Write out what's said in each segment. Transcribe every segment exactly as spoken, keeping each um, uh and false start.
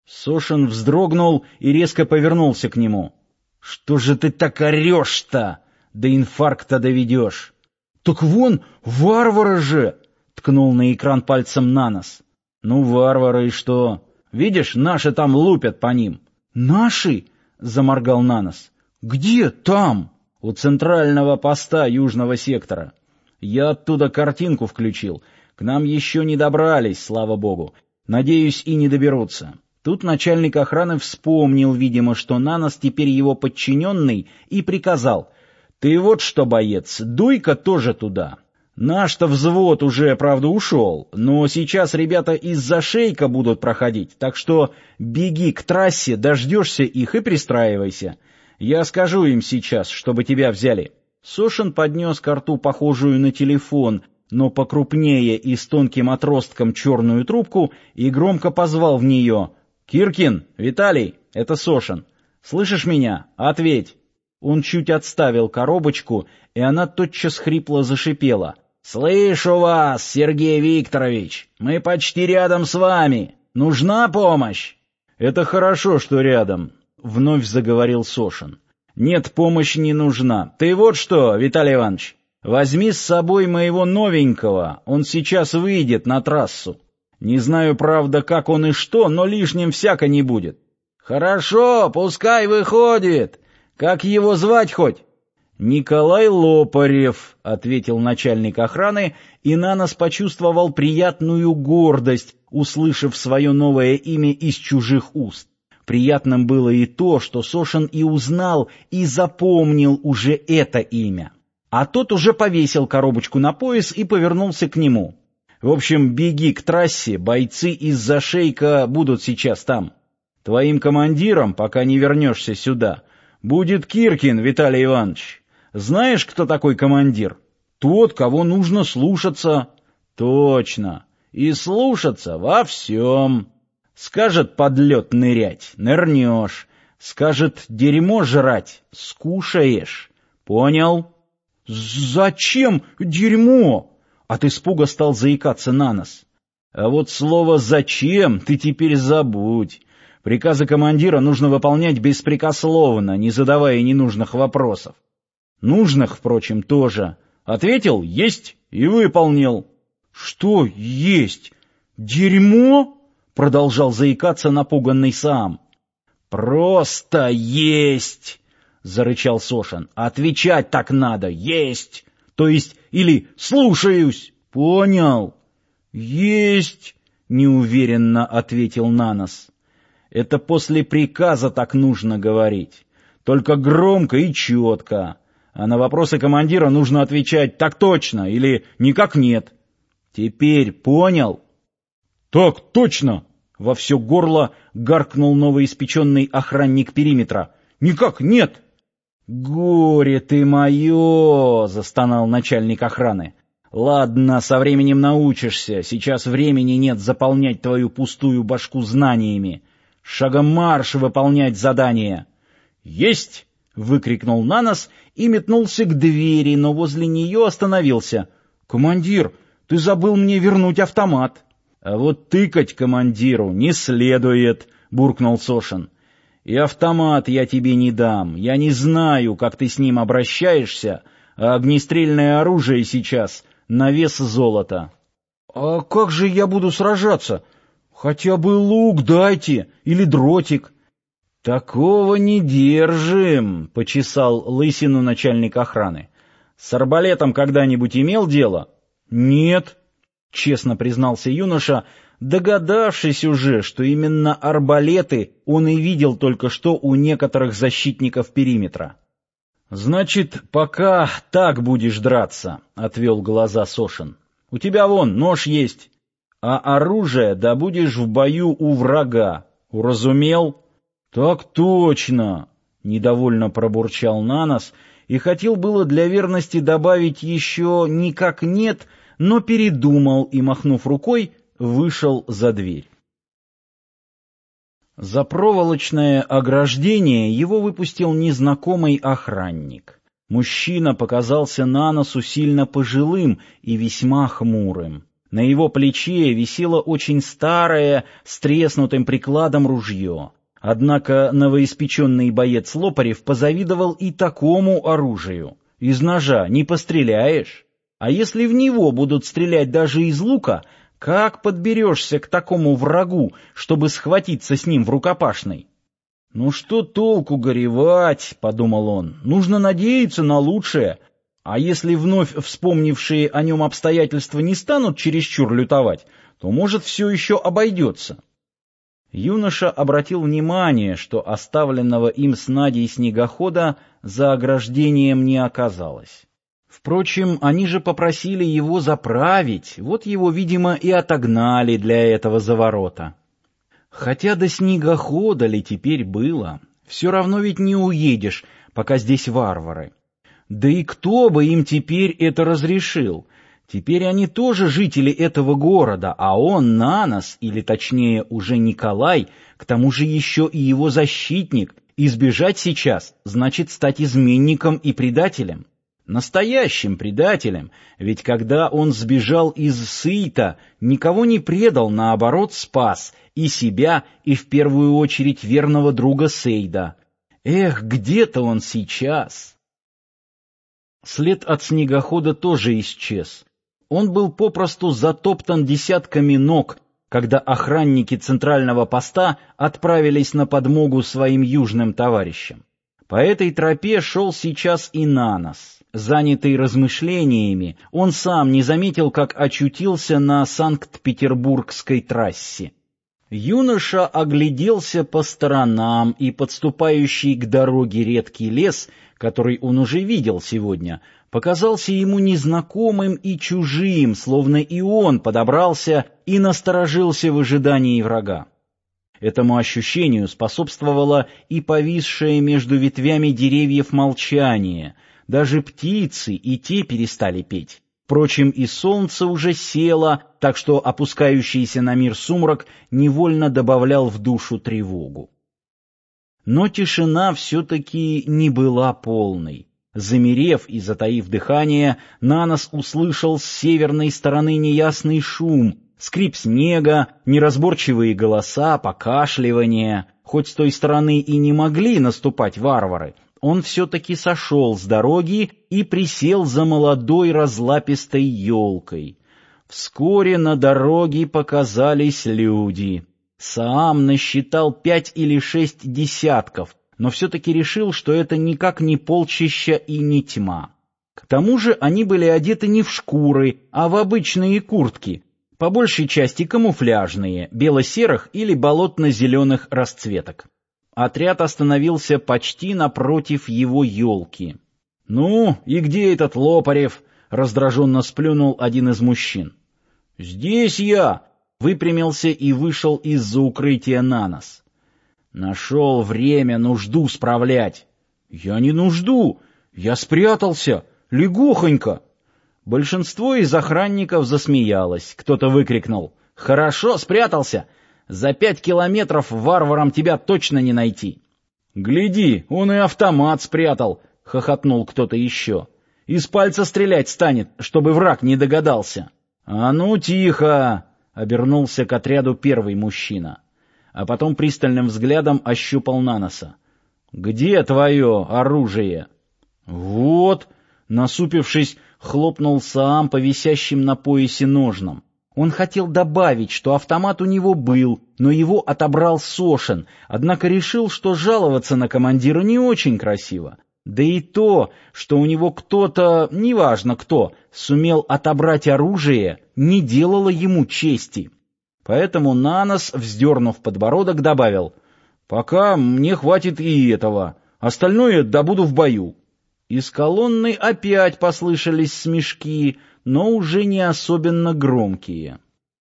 Сошин вздрогнул и резко повернулся к нему. — Что же ты так орешь-то? До инфаркта доведешь. — Так вон, варвары же! — ткнул на экран пальцем Нанос. — Ну, варвары и что? Видишь, наши там лупят по ним. — Наши? — заморгал Нанос. — Где там? — У центрального поста южного сектора. Я оттуда картинку включил. К нам еще не добрались, слава богу. Надеюсь, и не доберутся. Тут начальник охраны вспомнил, видимо, что Нанос теперь его подчиненный, и приказал: «Ты вот что, боец, дуй-ка тоже туда. Наш-то взвод уже, правда, ушел, но сейчас ребята из-за шейка будут проходить, так что беги к трассе, дождешься их и пристраивайся. Я скажу им сейчас, чтобы тебя взяли». Сошин поднес ко рту похожую на телефон, но покрупнее и с тонким отростком черную трубку и громко позвал в нее: «Киркин, Виталий, это Сошин. Слышишь меня? Ответь!» Он чуть отставил коробочку, и она тотчас хрипло зашипела: «Слышу вас, Сергей Викторович! Мы почти рядом с вами! Нужна помощь?» «Это хорошо, что рядом», — вновь заговорил Сошин. «Нет, помощь не нужна. Ты вот что, Виталий Иванович, возьми с собой моего новенького, он сейчас выйдет на трассу. Не знаю, правда, как он и что, но лишним всяко не будет». «Хорошо, пускай выходит. Как его звать хоть?» «Николай Лопарев», — ответил начальник охраны, и Нанос почувствовал приятную гордость, услышав свое новое имя из чужих уст. Приятным было и то, что Сошин и узнал, и запомнил уже это имя. А тот уже повесил коробочку на пояс и повернулся к нему. «В общем, беги к трассе, бойцы из-за шейка будут сейчас там. Твоим командиром, пока не вернешься сюда, будет Киркин Виталий Иванович. Знаешь, кто такой командир? Тот, кого нужно слушаться». «Точно. И слушаться во всем. Скажет под лед нырять — нырнешь. Скажет дерьмо жрать — скушаешь. Понял?» «Зачем дерьмо?» От испуга стал заикаться Нанос. «А вот слово «зачем» ты теперь забудь. Приказы командира нужно выполнять беспрекословно, не задавая ненужных вопросов. Нужных, впрочем, тоже. Ответил — есть, и выполнил». «Что есть? Дерьмо?» — продолжал заикаться напуганный Саам. «Просто есть!» — зарычал Сошин. «Отвечать так надо. Есть! То есть или слушаюсь. Понял?» «Есть!» — неуверенно ответил Нанос. «Это после приказа так нужно говорить. Только громко и четко. А на вопросы командира нужно отвечать «так точно» или «никак нет». Теперь понял?» «Так точно!» — во все горло гаркнул новоиспеченный охранник периметра. «Никак нет!» «Горе ты мое!» — застонал начальник охраны. «Ладно, со временем научишься. Сейчас времени нет заполнять твою пустую башку знаниями. Шагом марш выполнять задание!» «Есть!» — выкрикнул Нанос и метнулся к двери, но возле нее остановился. «Командир, ты забыл мне вернуть автомат». «А вот тыкать командиру не следует», — буркнул Сошин. «И автомат я тебе не дам. Я не знаю, как ты с ним обращаешься, а огнестрельное оружие сейчас на вес золота». «А как же я буду сражаться? Хотя бы лук дайте или дротик». «Такого не держим», — почесал лысину начальник охраны. «С арбалетом когда-нибудь имел дело?» «Нет», — честно признался юноша, догадавшись уже, что именно арбалеты он и видел только что у некоторых защитников периметра. «Значит, пока так будешь драться», — отвел глаза Сошин. «У тебя вон нож есть, а оружие добудешь в бою у врага. Уразумел?» «Так точно!» — недовольно пробурчал Нанос и хотел было для верности добавить еще «никак нет», но передумал и, махнув рукой, вышел за дверь. За проволочное ограждение его выпустил незнакомый охранник. Мужчина показался Наносу сильно пожилым и весьма хмурым. На его плече висело очень старое, с треснутым прикладом ружье. Однако новоиспеченный боец Лопарев позавидовал и такому оружию. Из ножа не постреляешь. А если в него будут стрелять даже из лука, как подберешься к такому врагу, чтобы схватиться с ним в рукопашной? «Ну что толку горевать?» — подумал он. «Нужно надеяться на лучшее. А если вновь вспомнившие о нем обстоятельства не станут чересчур лютовать, то, может, все еще обойдется». Юноша обратил внимание, что оставленного им с Надей снегохода за ограждением не оказалось. Впрочем, они же попросили его заправить, вот его, видимо, и отогнали для этого за ворота. Хотя до снегохода ли теперь было, все равно ведь не уедешь, пока здесь варвары. Да и кто бы им теперь это разрешил? Теперь они тоже жители этого города, а он, Нанос, или точнее уже Николай, к тому же еще и его защитник. Избежать сейчас значит стать изменником и предателем. Настоящим предателем, ведь когда он сбежал из Сыйта, никого не предал, наоборот спас и себя, и в первую очередь верного друга Сейда. Эх, где-то он сейчас. След от снегохода тоже исчез. Он был попросту затоптан десятками ног, когда охранники центрального поста отправились на подмогу своим южным товарищам. По этой тропе шел сейчас и Нанос. Занятый размышлениями, он сам не заметил, как очутился на Санкт-Петербургской трассе. Юноша огляделся по сторонам, и подступающий к дороге редкий лес, который он уже видел сегодня, показался ему незнакомым и чужим, словно и он подобрался и насторожился в ожидании врага. Этому ощущению способствовало и повисшее между ветвями деревьев молчание. Даже птицы и те перестали петь. Впрочем, и солнце уже село, так что опускающийся на мир сумрак невольно добавлял в душу тревогу. Но тишина все-таки не была полной. Замерев и затаив дыхание, Нанос услышал с северной стороны неясный шум, скрип снега, неразборчивые голоса, покашливание. Хоть с той стороны и не могли наступать варвары, он все-таки сошел с дороги и присел за молодой разлапистой елкой. Вскоре на дороге показались люди. Саам насчитал пять или шесть десятков, но все-таки решил, что это никак не полчища и не тьма. К тому же они были одеты не в шкуры, а в обычные куртки, по большей части камуфляжные, бело-серых или болотно-зеленых расцветок. Отряд остановился почти напротив его елки. «Ну, и где этот Лопарев?» — раздраженно сплюнул один из мужчин. «Здесь я!» — выпрямился и вышел из-за укрытия Нанос. «Нашел время нужду справлять». «Я не нужду! Я спрятался! Легохонько!» Большинство из охранников засмеялось. Кто-то выкрикнул: «Хорошо спрятался! За пять километров варварам тебя точно не найти!» «Гляди, он и автомат спрятал!» — хохотнул кто-то еще. «Из пальца стрелять станет, чтобы враг не догадался!» «А ну тихо!» — обернулся к отряду первый мужчина, а потом пристальным взглядом ощупал Наноса. «Где твое оружие?» «Вот!» — насупившись, хлопнул Саам по висящим на поясе ножнам. Он хотел добавить, что автомат у него был, но его отобрал Сошин, однако решил, что жаловаться на командира не очень красиво. Да и то, что у него кто-то, неважно кто, сумел отобрать оружие, не делало ему чести. Поэтому Нанос, вздернув подбородок, добавил: «Пока мне хватит и этого, остальное добуду в бою». Из колонны опять послышались смешки, но уже не особенно громкие.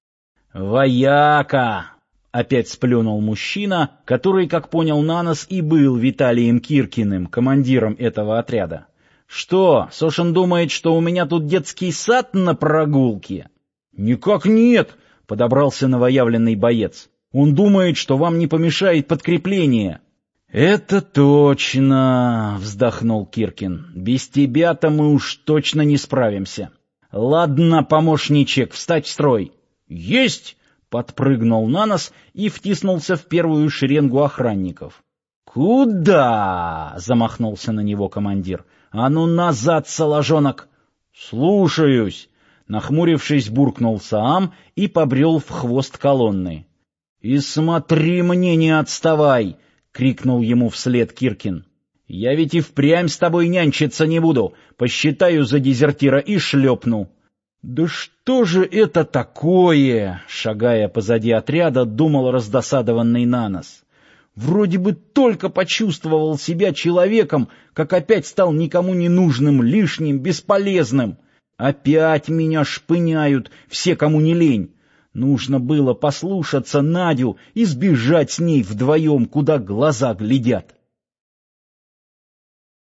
«Вояка!» — опять сплюнул мужчина, который, как понял Нанос, и был Виталием Киркиным, командиром этого отряда. «Что, Сошин думает, что у меня тут детский сад на прогулке?» «Никак нет!» — подобрался новоявленный боец. «Он думает, что вам не помешает подкрепление». «Это точно!» — вздохнул Киркин. «Без тебя-то мы уж точно не справимся. Ладно, помощничек, встать в строй. Есть! Подпрыгнул на нос и втиснулся в первую шеренгу охранников. Куда? Замахнулся на него командир. А ну назад, соложонок! Слушаюсь! Нахмурившись, буркнул Саам и побрел в хвост колонны. «И смотри мне, не отставай!» — крикнул ему вслед Киркин. «Я ведь и впрямь с тобой нянчиться не буду, посчитаю за дезертира и шлепну». «Да что же это такое?» — шагая позади отряда, думал раздосадованный Нанос. «Вроде бы только почувствовал себя человеком, как опять стал никому не нужным, лишним, бесполезным. Опять меня шпыняют все, кому не лень. Нужно было послушаться Надю и сбежать с ней вдвоем, куда глаза глядят».